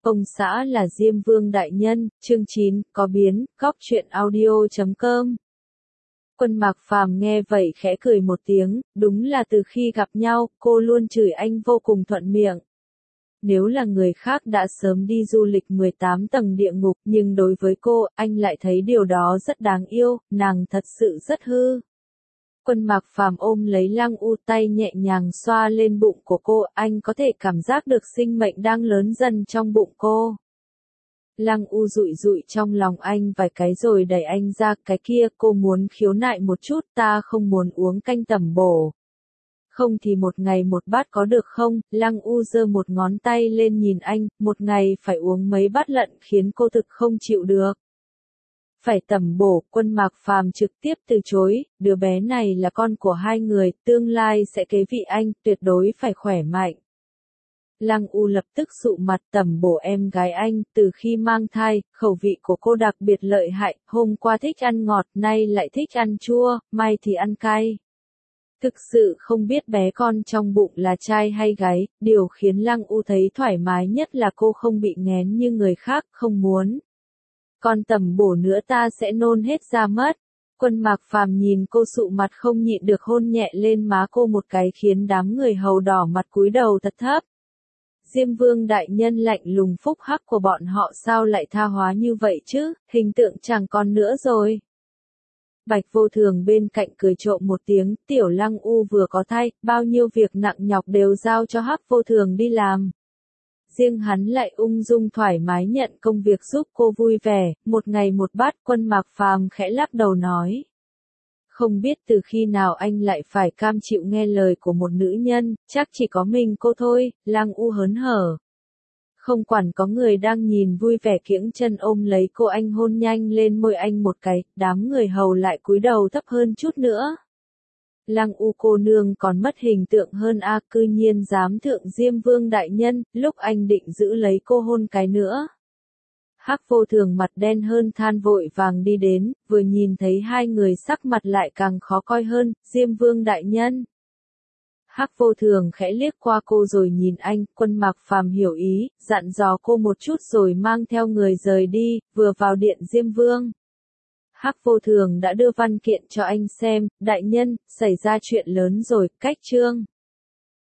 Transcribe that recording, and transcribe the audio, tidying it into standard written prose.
Ông xã là Diêm Vương đại nhân, chương 9, có biến, góc truyện audio.com. Quân Mạc Phàm nghe vậy khẽ cười một tiếng, đúng là từ khi gặp nhau, cô luôn chửi anh vô cùng thuận miệng. Nếu là người khác đã sớm đi du lịch 18 tầng địa ngục, nhưng đối với cô, anh lại thấy điều đó rất đáng yêu, nàng thật sự rất hư. Quân Mạc Phàm ôm lấy Lăng U, tay nhẹ nhàng xoa lên bụng của cô, anh có thể cảm giác được sinh mệnh đang lớn dần trong bụng cô. Lăng U dụi dụi trong lòng anh vài cái rồi đẩy anh ra, cái kia cô muốn khiếu nại một chút, ta không muốn uống canh tẩm bổ. Không thì một ngày một bát có được không? Lăng U giơ một ngón tay lên nhìn anh, một ngày phải uống mấy bát lận khiến cô thực không chịu được. Phải tẩm bổ, Quân Mạc Phàm trực tiếp từ chối, đứa bé này là con của hai người, tương lai sẽ kế vị anh, tuyệt đối phải khỏe mạnh. Lăng U lập tức sụ mặt, tẩm bổ em gái anh, từ khi mang thai, khẩu vị của cô đặc biệt lợi hại, hôm qua thích ăn ngọt, nay lại thích ăn chua, mai thì ăn cay. Thực sự không biết bé con trong bụng là trai hay gái, điều khiến Lăng U thấy thoải mái nhất là cô không bị nghén như người khác, không muốn. Còn tẩm bổ nữa ta sẽ nôn hết ra mất. Quân Mạc Phàm nhìn cô sụ mặt không nhịn được hôn nhẹ lên má cô một cái khiến đám người hầu đỏ mặt cúi đầu thật thấp. Diêm Vương đại nhân lạnh lùng phúc hắc của bọn họ sao lại tha hóa như vậy chứ, hình tượng chẳng còn nữa rồi. Bạch Vô Thường bên cạnh cười trộm một tiếng, tiểu Lăng U vừa có thai, bao nhiêu việc nặng nhọc đều giao cho Hắc Vô Thường đi làm. Riêng hắn lại ung dung thoải mái nhận công việc giúp cô vui vẻ, một ngày một bát. Quân Mạc Phàm khẽ lắc đầu nói. Không biết từ khi nào anh lại phải cam chịu nghe lời của một nữ nhân, chắc chỉ có mình cô thôi. Lăng U hớn hở. Không quản có người đang nhìn vui vẻ kiễng chân ôm lấy cô, anh hôn nhanh lên môi anh một cái, đám người hầu lại cúi đầu thấp hơn chút nữa. Lăng U cô nương còn mất hình tượng hơn a, cư nhiên dám thượng Diêm Vương đại nhân, lúc anh định giữ lấy cô hôn cái nữa. Hắc Vô Thường mặt đen hơn than vội vàng đi đến, vừa nhìn thấy hai người sắc mặt lại càng khó coi hơn, Diêm Vương đại nhân. Hắc Vô Thường khẽ liếc qua cô rồi nhìn anh, Quân Mạc Phàm hiểu ý, dặn dò cô một chút rồi mang theo người rời đi, vừa vào điện Diêm Vương. Hắc Vô Thường đã đưa văn kiện cho anh xem, đại nhân, xảy ra chuyện lớn rồi, cách chương.